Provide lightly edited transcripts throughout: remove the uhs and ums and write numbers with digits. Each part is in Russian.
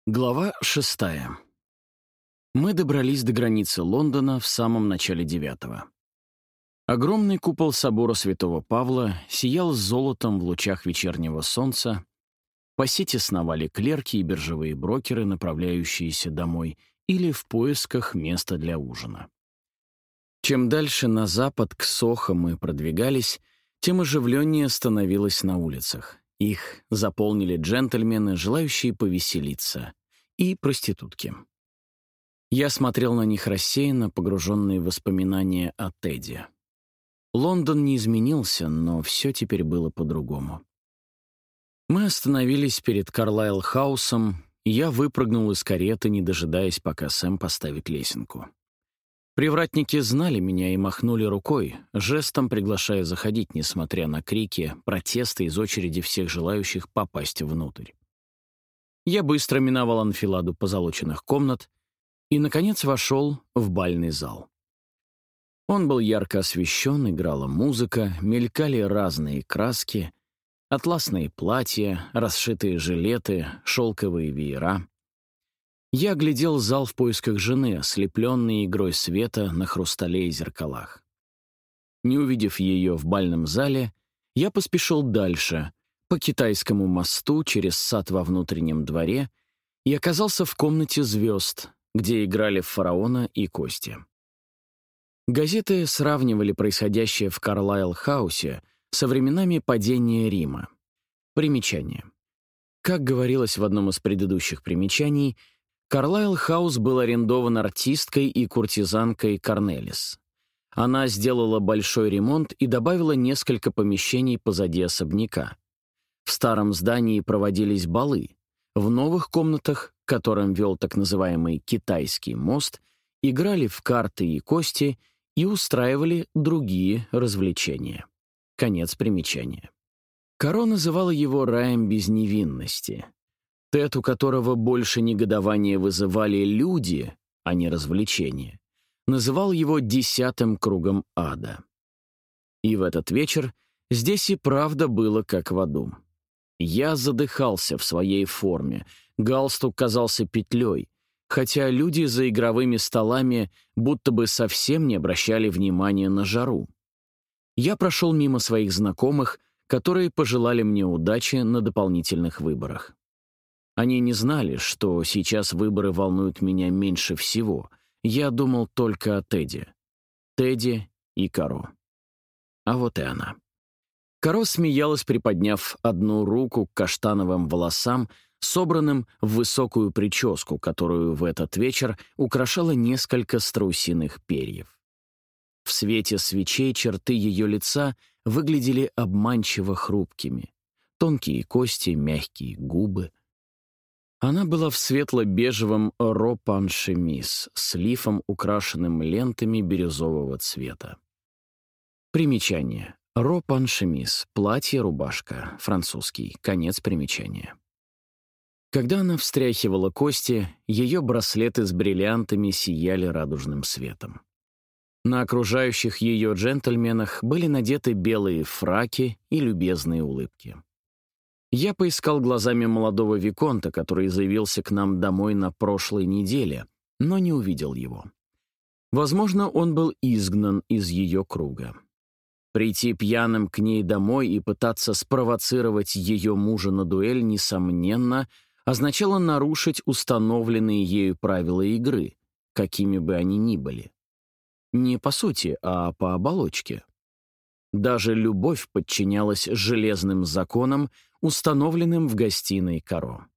Глава 6. Мы добрались до границы Лондона в самом начале 9-го. Огромный купол собора Святого Павла сиял золотом в лучах вечернего солнца, по сети сновали клерки и биржевые брокеры, направляющиеся домой или в поисках места для ужина. Чем дальше на запад к Сохо мы продвигались, тем оживленнее становилось на улицах. Их заполнили джентльмены, желающие повеселиться, и проститутки. Я смотрел на них рассеянно, погруженный в воспоминания о Тедди. Лондон не изменился, но все теперь было по-другому. Мы остановились перед Карлайл-хаусом, и я выпрыгнул из кареты, не дожидаясь, пока Сэм поставит лесенку. Привратники знали меня и махнули рукой, жестом приглашая заходить, несмотря на крики, протесты из очереди всех желающих попасть внутрь. Я быстро миновал анфиладу позолоченных комнат и, наконец, вошел в бальный зал. Он был ярко освещен, играла музыка, мелькали разные краски, атласные платья, расшитые жилеты, шелковые веера. Я оглядел зал в поисках жены, ослепленной игрой света на хрустале и зеркалах. Не увидев ее в бальном зале, я поспешил дальше, по Китайскому мосту, через сад во внутреннем дворе, и оказался в комнате звезд, где играли в фараона и кости. Газеты сравнивали происходящее в Карлайл-хаусе со временами падения Рима. Примечание. Как говорилось в одном из предыдущих примечаний, Карлайл-хаус был арендован артисткой и куртизанкой Корнелис. Она сделала большой ремонт и добавила несколько помещений позади особняка. В старом здании проводились балы. В новых комнатах, к которым вел так называемый «Китайский мост», играли в карты и кости и устраивали другие развлечения. Конец примечания. Каро называла его раем без невинности. Тед, у которого больше негодования вызывали люди, а не развлечения, называл его 10-м кругом ада. И в этот вечер здесь и правда было как в аду. Я задыхался в своей форме, галстук казался петлей, хотя люди за игровыми столами будто бы совсем не обращали внимания на жару. Я прошел мимо своих знакомых, которые пожелали мне удачи на дополнительных выборах. Они не знали, что сейчас выборы волнуют меня меньше всего. Я думал только о Тедди. Тедди и Каро. А вот и она. Каро смеялась, приподняв одну руку к каштановым волосам, собранным в высокую прическу, которую в этот вечер украшало несколько страусиных перьев. В свете свечей черты ее лица выглядели обманчиво хрупкими. Тонкие кости, мягкие губы. Она была в светло-бежевом ропан-шемис с лифом, украшенным лентами бирюзового цвета. Примечание. Ропан-шемис — платье-рубашка, французский, конец примечания. Когда она встряхивала кости, ее браслеты с бриллиантами сияли радужным светом. На окружающих ее джентльменах были надеты белые фраки и любезные улыбки. Я поискал глазами молодого виконта, который заявился к нам домой на прошлой неделе, но не увидел его. Возможно, он был изгнан из ее круга. Прийти пьяным к ней домой и пытаться спровоцировать ее мужа на дуэль, несомненно, означало нарушить установленные ею правила игры, какими бы они ни были. Не по сути, а по оболочке. Даже любовь подчинялась железным законам, установленным в гостиной Каро.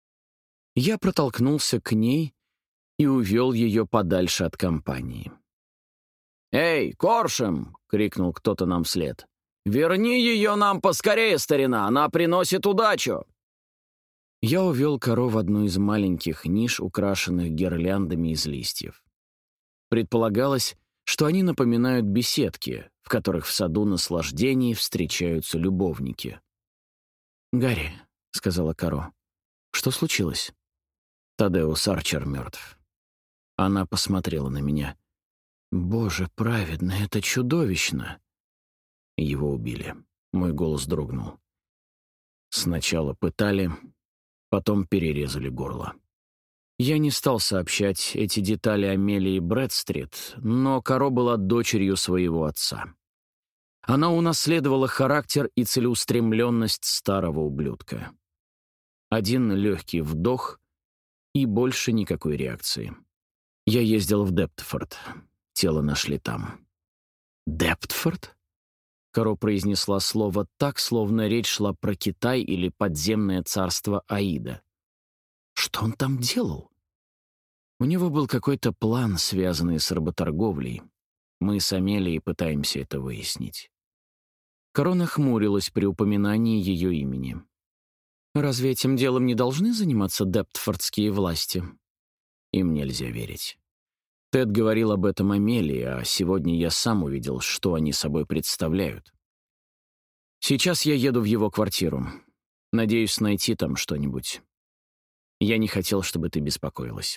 Я протолкнулся к ней и увел ее подальше от компании. «Эй, Коршем!» — крикнул кто-то нам вслед. «Верни ее нам поскорее, старина! Она приносит удачу!» Я увел Каро в одну из маленьких ниш, украшенных гирляндами из листьев. Предполагалось, что они напоминают беседки, в которых в саду наслаждений встречаются любовники. «Гарри», — сказала Каро, — «что случилось?» «Тадеус Арчер мертв». Она посмотрела на меня. «Боже праведный, это чудовищно!» Его убили. Мой голос дрогнул. Сначала пытали, потом перерезали горло. Я не стал сообщать эти детали Амелии Брэдстрит, но Каро была дочерью своего отца. Она унаследовала характер и целеустремленность старого ублюдка. Один легкий вдох и больше никакой реакции. Я ездил в Дептфорд. Тело нашли там. «Дептфорд?» Каро произнесла слово так, словно речь шла про Китай или подземное царство Аида. Что он там делал? У него был какой-то план, связанный с работорговлей. Мы с Амелией пытаемся это выяснить. Каро нахмурилась при упоминании ее имени. «Разве этим делом не должны заниматься дептфордские власти?» Им нельзя верить. Тед говорил об этом Амелии, а сегодня я сам увидел, что они собой представляют. Сейчас я еду в его квартиру. Надеюсь найти там что-нибудь. Я не хотел, чтобы ты беспокоилась.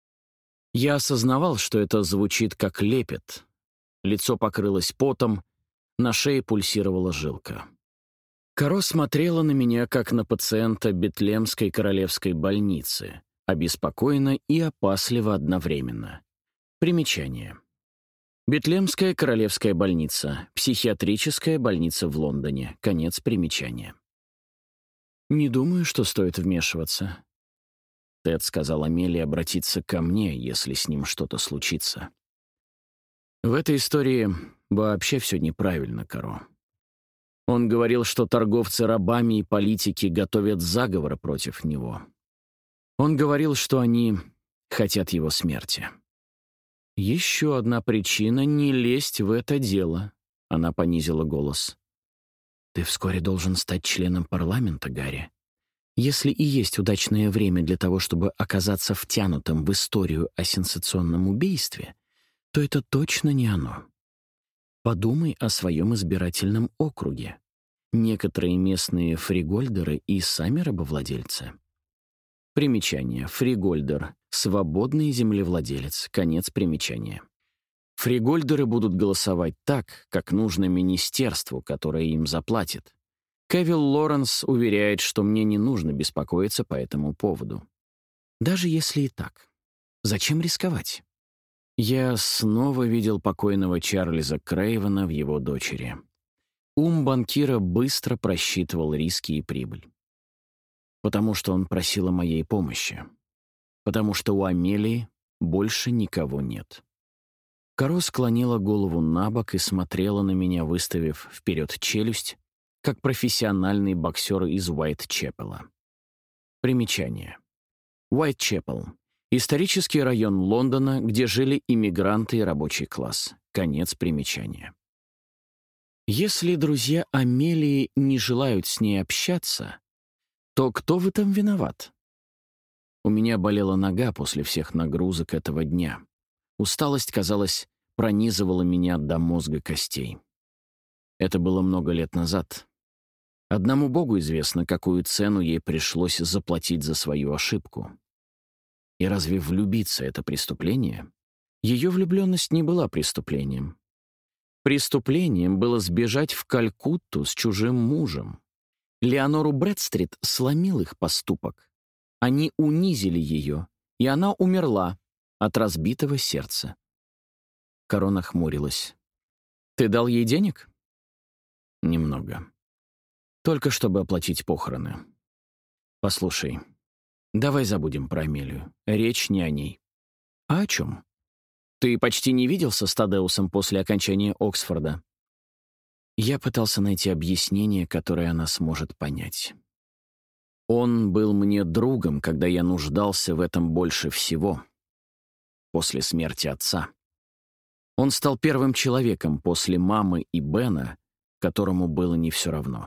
Я осознавал, что это звучит как лепет. Лицо покрылось потом, на шее пульсировала жилка. Каро смотрела на меня, как на пациента Бетлемской королевской больницы, обеспокоенно и опасливо одновременно. Примечание. Бетлемская королевская больница, психиатрическая больница в Лондоне. Конец примечания. «Не думаю, что стоит вмешиваться». Тед сказал Амелии обратиться ко мне, если с ним что-то случится. В этой истории вообще все неправильно, Каро. Он говорил, что торговцы рабами и политики готовят заговор против него. Он говорил, что они хотят его смерти. «Еще одна причина не лезть в это дело», — она понизила голос. «Ты вскоре должен стать членом парламента, Гарри. Если и есть удачное время для того, чтобы оказаться втянутым в историю о сенсационном убийстве, то это точно не оно. Подумай о своем избирательном округе. Некоторые местные фригольдеры и сами рабовладельцы». Примечание. Фригольдер. Свободный землевладелец. Конец примечания. Фригольдеры будут голосовать так, как нужно министерству, которое им заплатит. Кевилл Лоренс уверяет, что мне не нужно беспокоиться по этому поводу. Даже если и так. Зачем рисковать? Я снова видел покойного Чарльза Крейвена в его дочери. Ум банкира быстро просчитывал риски и прибыль. Потому что он просил о моей помощи. Потому что у Амелии больше никого нет. Каро склонила голову на бок и смотрела на меня, выставив вперед челюсть, как профессиональный боксер из Уайтчепела. Примечание. Уайтчепел — исторический район Лондона, где жили иммигранты и рабочий класс. Конец примечания. Если друзья Амелии не желают с ней общаться, то кто в этом виноват? У меня болела нога после всех нагрузок этого дня. Усталость, казалось, пронизывала меня до мозга костей. Это было много лет назад. Одному Богу известно, какую цену ей пришлось заплатить за свою ошибку. И разве влюбиться — это преступление? Ее влюбленность не была преступлением. Преступлением было сбежать в Калькутту с чужим мужем. Леонору Брэдстрит сломил их поступок. Они унизили ее, и она умерла от разбитого сердца. Каро нахмурилась. «Ты дал ей денег?» «Немного. Только чтобы оплатить похороны. Послушай, давай забудем про Амелию. Речь не о ней». «А о чем? Ты почти не виделся с Тадеусом после окончания Оксфорда?» Я пытался найти объяснение, которое она сможет понять. Он был мне другом, когда я нуждался в этом больше всего. После смерти отца. Он стал первым человеком после мамы и Бена, которому было не все равно.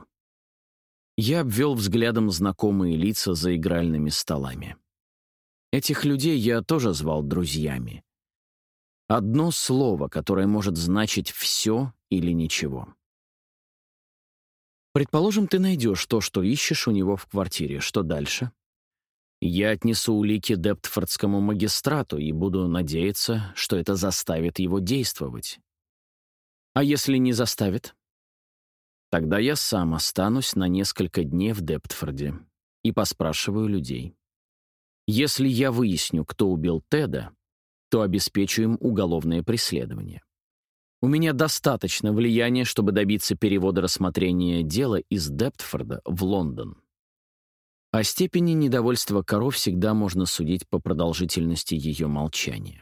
Я обвел взглядом знакомые лица за игральными столами. Этих людей я тоже звал друзьями. Одно слово, которое может значить все или ничего. Предположим, ты найдешь то, что ищешь у него в квартире. Что дальше? Я отнесу улики Дептфордскому магистрату и буду надеяться, что это заставит его действовать. А если не заставит? Тогда я сам останусь на несколько дней в Дептфорде и поспрашиваю людей. Если я выясню, кто убил Теда, то обеспечу им уголовное преследование. У меня достаточно влияния, чтобы добиться перевода рассмотрения дела из Дептфорда в Лондон. О степени недовольства Каро всегда можно судить по продолжительности ее молчания.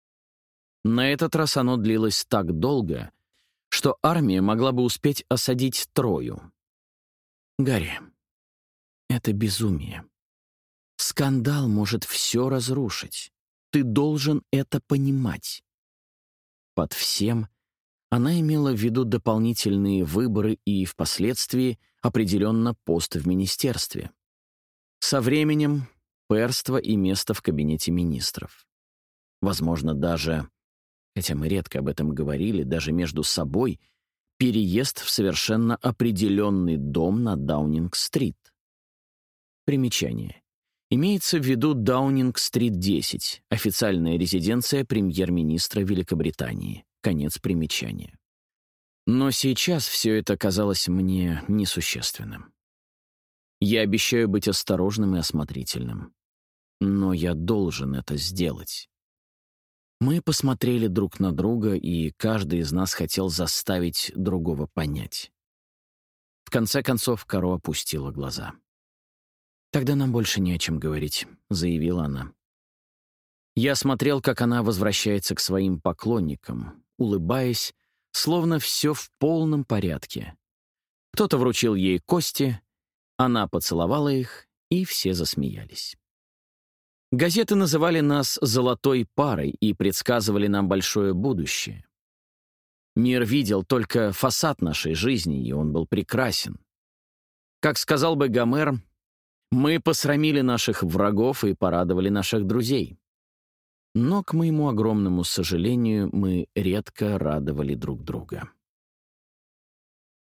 На этот раз оно длилось так долго, что армия могла бы успеть осадить Трою. «Гарри, это безумие. Скандал может все разрушить. Ты должен это понимать». Под всем она имела в виду дополнительные выборы и, впоследствии, определенно пост в министерстве. Со временем перство и место в кабинете министров. Возможно, даже, хотя мы редко об этом говорили, даже между собой, переезд в совершенно определенный дом на Даунинг-стрит. Примечание. Имеется в виду Даунинг-стрит 10, официальная резиденция премьер-министра Великобритании. Конец примечания. Но сейчас все это казалось мне несущественным. Я обещаю быть осторожным и осмотрительным. Но я должен это сделать. Мы посмотрели друг на друга, и каждый из нас хотел заставить другого понять. В конце концов, Каро опустила глаза. «Тогда нам больше не о чем говорить», — заявила она. Я смотрел, как она возвращается к своим поклонникам, улыбаясь, словно все в полном порядке. Кто-то вручил ей кости, она поцеловала их, и все засмеялись. Газеты называли нас «золотой парой» и предсказывали нам большое будущее. Мир видел только фасад нашей жизни, и он был прекрасен. Как сказал бы Гомер, мы посрамили наших врагов и порадовали наших друзей. Но, к моему огромному сожалению, мы редко радовали друг друга.